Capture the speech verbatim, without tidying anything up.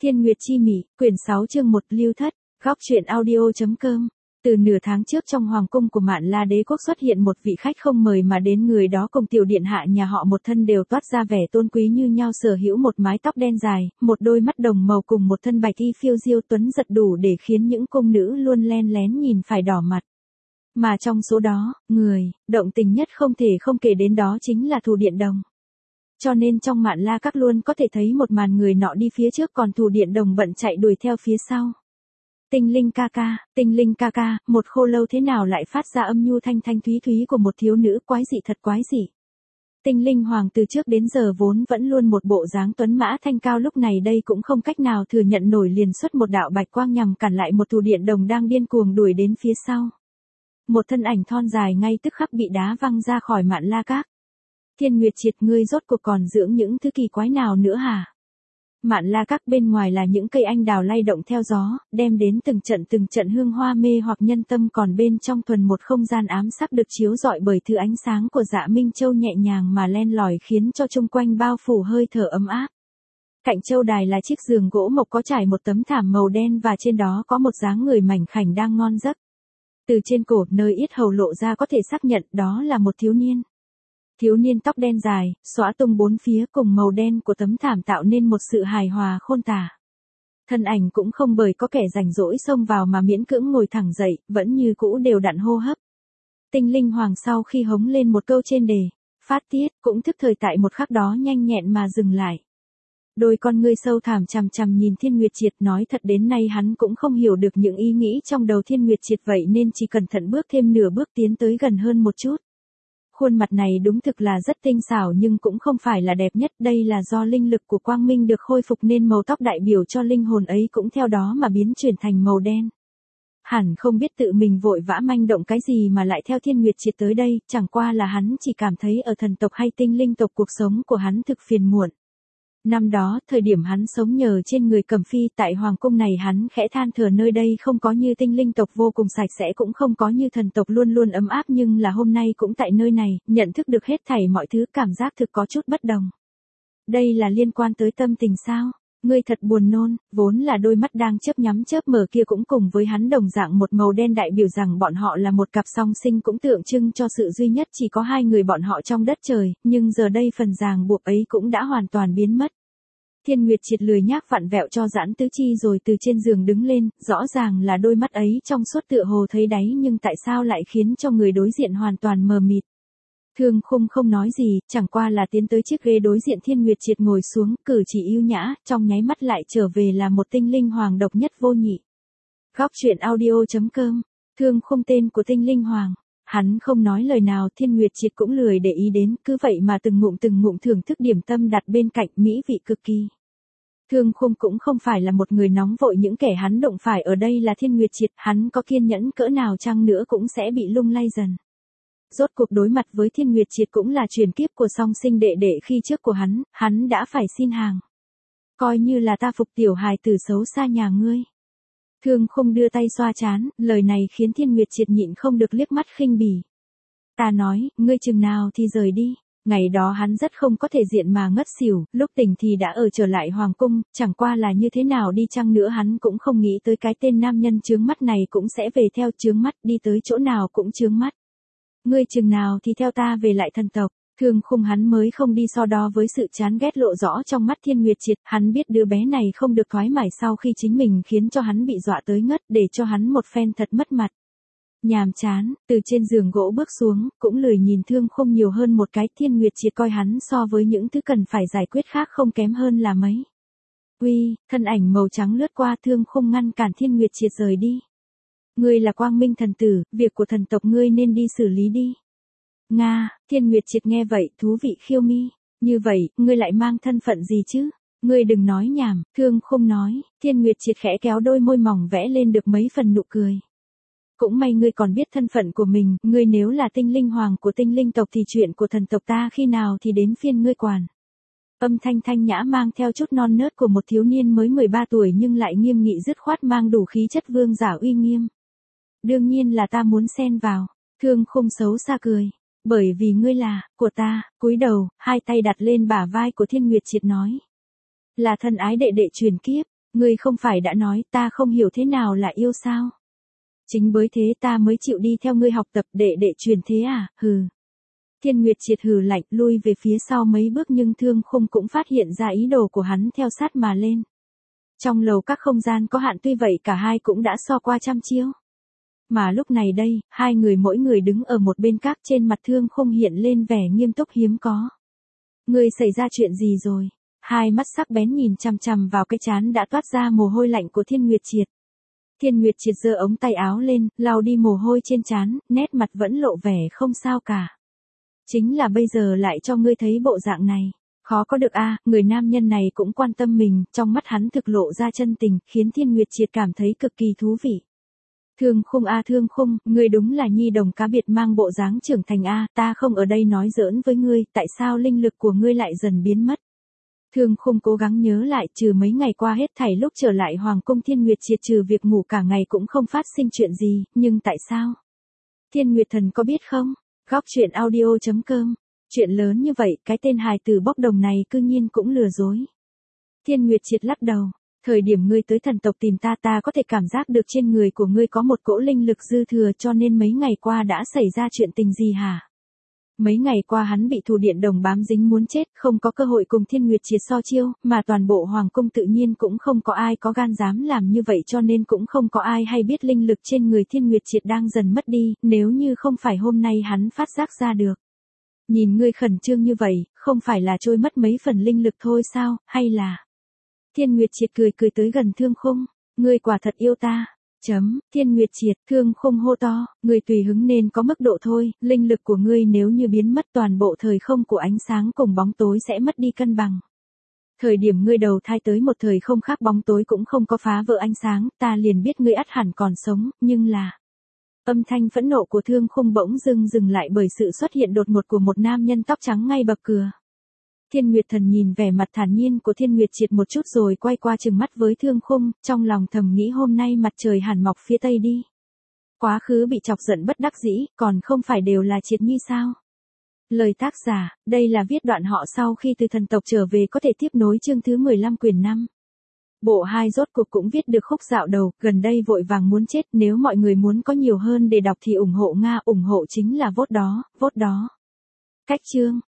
Thiên Nguyệt Chi Mị, quyển sáu chương một Lưu Thất, góc truyện audio.com. Từ nửa tháng trước trong hoàng cung của Mạn La Đế quốc xuất hiện một vị khách không mời mà đến, người đó cùng tiểu điện hạ nhà họ một thân đều toát ra vẻ tôn quý như nhau, sở hữu một mái tóc đen dài, một đôi mắt đồng màu cùng một thân bạch y phiêu diêu tuấn giật đủ để khiến những cung nữ luôn len lén nhìn phải đỏ mặt. Mà trong số đó, người động tình nhất không thể không kể đến đó chính là Thù Điện Đồng. Cho nên trong Mạn La các luôn có thể thấy một màn người nọ đi phía trước còn Thù Điện Đồng bận chạy đuổi theo phía sau. Tinh Linh ca ca, Tinh Linh ca ca, một khô lâu thế nào lại phát ra âm nhu thanh thanh thúy thúy của một thiếu nữ, quái dị thật quái dị. Tinh Linh hoàng từ trước đến giờ vốn vẫn luôn một bộ dáng tuấn mã thanh cao, lúc này đây cũng không cách nào thừa nhận nổi, liền xuất một đạo bạch quang nhằm cản lại một Thù Điện Đồng đang điên cuồng đuổi đến phía sau. Một thân ảnh thon dài ngay tức khắc bị đá văng ra khỏi Mạn La các. Thiên Nguyệt Triệt, ngươi rốt cuộc còn dưỡng những thứ kỳ quái nào nữa hả? Mạn La các bên ngoài là những cây anh đào lay động theo gió, đem đến từng trận từng trận hương hoa mê hoặc nhân tâm, còn bên trong thuần một không gian ám sắc được chiếu rọi bởi thứ ánh sáng của Dạ Minh Châu nhẹ nhàng mà len lỏi, khiến cho chung quanh bao phủ hơi thở ấm áp. Cạnh châu đài là chiếc giường gỗ mộc có trải một tấm thảm màu đen và trên đó có một dáng người mảnh khảnh đang ngon giấc. Từ trên cổ nơi yết hầu lộ ra có thể xác nhận đó là một thiếu niên. Thiếu niên tóc đen dài, xõa tung bốn phía cùng màu đen của tấm thảm tạo nên một sự hài hòa khôn tả. Thân ảnh cũng không bởi có kẻ rảnh rỗi xông vào mà miễn cưỡng ngồi thẳng dậy, vẫn như cũ đều đặn hô hấp. Tinh Linh hoàng sau khi hống lên một câu trên đề phát tiết, cũng thức thời tại một khắc đó nhanh nhẹn mà dừng lại. Đôi con ngươi sâu thẳm chằm chằm nhìn Thiên Nguyệt Triệt, nói thật đến nay hắn cũng không hiểu được những ý nghĩ trong đầu Thiên Nguyệt Triệt, vậy nên chỉ cẩn thận bước thêm nửa bước tiến tới gần hơn một chút. Khuôn mặt này đúng thực là rất tinh xảo nhưng cũng không phải là đẹp nhất, đây là do linh lực của quang minh được khôi phục nên màu tóc đại biểu cho linh hồn ấy cũng theo đó mà biến chuyển thành màu đen. Hẳn không biết tự mình vội vã manh động cái gì mà lại theo Thiên Nguyệt Triệt tới đây, chẳng qua là hắn chỉ cảm thấy ở thần tộc hay tinh linh tộc cuộc sống của hắn thực phiền muộn. Năm đó, thời điểm hắn sống nhờ trên người Cẩm Phi tại hoàng cung này, hắn khẽ than thở nơi đây không có như tinh linh tộc vô cùng sạch sẽ, cũng không có như thần tộc luôn luôn ấm áp, nhưng là hôm nay cũng tại nơi này, nhận thức được hết thảy mọi thứ, cảm giác thực có chút bất đồng. Đây là liên quan tới tâm tình sao? Ngươi thật buồn nôn. Vốn là đôi mắt đang chớp nhắm chớp mở kia cũng cùng với hắn đồng dạng một màu đen, đại biểu rằng bọn họ là một cặp song sinh, cũng tượng trưng cho sự duy nhất chỉ có hai người bọn họ trong đất trời, nhưng giờ đây phần ràng buộc ấy cũng đã hoàn toàn biến mất. Thiên Nguyệt Triệt lười nhác vặn vẹo cho giãn tứ chi rồi từ trên giường đứng lên, rõ ràng là đôi mắt ấy trong suốt tựa hồ thấy đáy, nhưng tại sao lại khiến cho người đối diện hoàn toàn mờ mịt. Thương Khung không nói gì, chẳng qua là tiến tới chiếc ghế đối diện Thiên Nguyệt Triệt ngồi xuống, cử chỉ ưu nhã, trong nháy mắt lại trở về là một tinh linh hoàng độc nhất vô nhị. Góc truyện audio.com. Thương Khung, tên của tinh linh hoàng. Hắn không nói lời nào, Thiên Nguyệt Triệt cũng lười để ý đến, cứ vậy mà từng ngụm từng ngụm thưởng thức điểm tâm đặt bên cạnh, mỹ vị cực kỳ. Thương Khung cũng không phải là một người nóng vội, những kẻ hắn đụng phải ở đây là Thiên Nguyệt Triệt, hắn có kiên nhẫn cỡ nào chăng nữa cũng sẽ bị lung lay dần. Rốt cuộc đối mặt với Thiên Nguyệt Triệt cũng là truyền kiếp của song sinh đệ đệ khi trước của hắn, hắn đã phải xin hàng. Coi như là ta phục tiểu hài tử xấu xa nhà ngươi. Thương Khung đưa tay xoa trán, lời này khiến Thiên Nguyệt Triệt nhịn không được liếc mắt khinh bỉ. Ta nói, ngươi chừng nào thì rời đi. Ngày đó hắn rất không có thể diện mà ngất xỉu, lúc tỉnh thì đã ở trở lại hoàng cung, chẳng qua là như thế nào đi chăng nữa hắn cũng không nghĩ tới cái tên nam nhân chướng mắt này cũng sẽ về theo chướng mắt, đi tới chỗ nào cũng chướng mắt. Ngươi chừng nào thì theo ta về lại thần tộc. Thương Khung hắn mới không đi so đo với sự chán ghét lộ rõ trong mắt Thiên Nguyệt Triệt, hắn biết đứa bé này không được thoải mái sau khi chính mình khiến cho hắn bị dọa tới ngất, để cho hắn một phen thật mất mặt. Nhàm chán, từ trên giường gỗ bước xuống, cũng lười nhìn Thương Khung nhiều hơn một cái, Thiên Nguyệt Triệt coi hắn so với những thứ cần phải giải quyết khác không kém hơn là mấy. Uy, thân ảnh màu trắng lướt qua, Thương Khung ngăn cản Thiên Nguyệt Triệt rời đi. Ngươi là quang minh thần tử, việc của thần tộc ngươi nên đi xử lý đi. Nga, Thiên Nguyệt Triệt nghe vậy, thú vị khiêu mi. Như vậy, ngươi lại mang thân phận gì chứ? Ngươi đừng nói nhảm, Thương Khung nói. Thiên Nguyệt Triệt khẽ kéo đôi môi mỏng vẽ lên được mấy phần nụ cười. Cũng may ngươi còn biết thân phận của mình, ngươi nếu là tinh linh hoàng của tinh linh tộc thì chuyện của thần tộc ta khi nào thì đến phiên ngươi quản. Âm thanh thanh nhã mang theo chút non nớt của một thiếu niên mới mười ba tuổi nhưng lại nghiêm nghị dứt khoát, mang đủ khí chất vương giả uy nghiêm. Đương nhiên là ta muốn xen vào. Thương Khung xấu xa cười. Bởi vì ngươi là của ta. Cúi đầu, hai tay đặt lên bả vai của Thiên Nguyệt Triệt nói. Là thân ái đệ đệ truyền kiếp. Ngươi không phải đã nói ta không hiểu thế nào là yêu sao? Chính bởi thế ta mới chịu đi theo ngươi học tập để để truyền thế à, hừ. Thiên Nguyệt Triệt hừ lạnh lui về phía sau mấy bước nhưng Thương Khung cũng phát hiện ra ý đồ của hắn theo sát mà lên. Trong lầu các không gian có hạn tuy vậy cả hai cũng đã so qua trăm chiêu. Mà lúc này đây, hai người mỗi người đứng ở một bên các trên mặt Thương Khung hiện lên vẻ nghiêm túc hiếm có. Ngươi xảy ra chuyện gì rồi? Hai mắt sắc bén nhìn chằm chằm vào cái trán đã toát ra mồ hôi lạnh của Thiên Nguyệt Triệt. Thiên Nguyệt Triệt giơ ống tay áo lên, lau đi mồ hôi trên trán, nét mặt vẫn lộ vẻ không sao cả. Chính là bây giờ lại cho ngươi thấy bộ dạng này. Khó có được a, à, người nam nhân này cũng quan tâm mình, trong mắt hắn thực lộ ra chân tình, khiến Thiên Nguyệt Triệt cảm thấy cực kỳ thú vị. Thương Khung a à, Thương Khung, ngươi đúng là nhi đồng cá biệt mang bộ dáng trưởng thành a, à, ta không ở đây nói giỡn với ngươi, tại sao linh lực của ngươi lại dần biến mất? Thương Khung cố gắng nhớ lại, trừ mấy ngày qua hết thảy lúc trở lại Hoàng cung Thiên Nguyệt Triệt trừ việc ngủ cả ngày cũng không phát sinh chuyện gì, nhưng tại sao? Thiên Nguyệt Thần có biết không? Góc truyện audio chấm com. Chuyện lớn như vậy, cái tên hài tử bốc đồng này cư nhiên cũng lừa dối. Thiên Nguyệt Triệt lắc đầu. Thời điểm ngươi tới thần tộc tìm ta ta có thể cảm giác được trên người của ngươi có một cỗ linh lực dư thừa cho nên mấy ngày qua đã xảy ra chuyện tình gì hả? Mấy ngày qua hắn bị thù điện đồng bám dính muốn chết, không có cơ hội cùng Thiên Nguyệt Triệt so chiêu, mà toàn bộ hoàng cung tự nhiên cũng không có ai có gan dám làm như vậy cho nên cũng không có ai hay biết linh lực trên người Thiên Nguyệt Triệt đang dần mất đi, nếu như không phải hôm nay hắn phát giác ra được. Nhìn ngươi khẩn trương như vậy, không phải là trôi mất mấy phần linh lực thôi sao, hay là... Thiên Nguyệt Triệt cười cười tới gần Thương Khung, ngươi quả thật yêu ta. Chấm, Thiên Nguyệt Triệt, Thương Khung hô to, ngươi tùy hứng nên có mức độ thôi, linh lực của ngươi nếu như biến mất toàn bộ thời không của ánh sáng cùng bóng tối sẽ mất đi cân bằng. Thời điểm ngươi đầu thai tới một thời không khác bóng tối cũng không có phá vỡ ánh sáng, ta liền biết ngươi ắt hẳn còn sống, nhưng là... Âm thanh phẫn nộ của Thương Khung bỗng dưng dừng lại bởi sự xuất hiện đột ngột của một nam nhân tóc trắng ngay bậc cửa. Thiên Nguyệt Thần nhìn vẻ mặt thản nhiên của Thiên Nguyệt Triệt một chút rồi quay qua trừng mắt với Thương Khung, trong lòng thầm nghĩ hôm nay mặt trời hẳn mọc phía tây đi. Quá khứ bị chọc giận bất đắc dĩ, còn không phải đều là Triệt Nhi sao? Lời tác giả, đây là viết đoạn họ sau khi từ thần tộc trở về có thể tiếp nối chương thứ mười lăm quyển năm. Bộ hai rốt cuộc cũng viết được khúc dạo đầu, gần đây vội vàng muốn chết, nếu mọi người muốn có nhiều hơn để đọc thì ủng hộ Nga, ủng hộ chính là vote đó, vote đó. Cách chương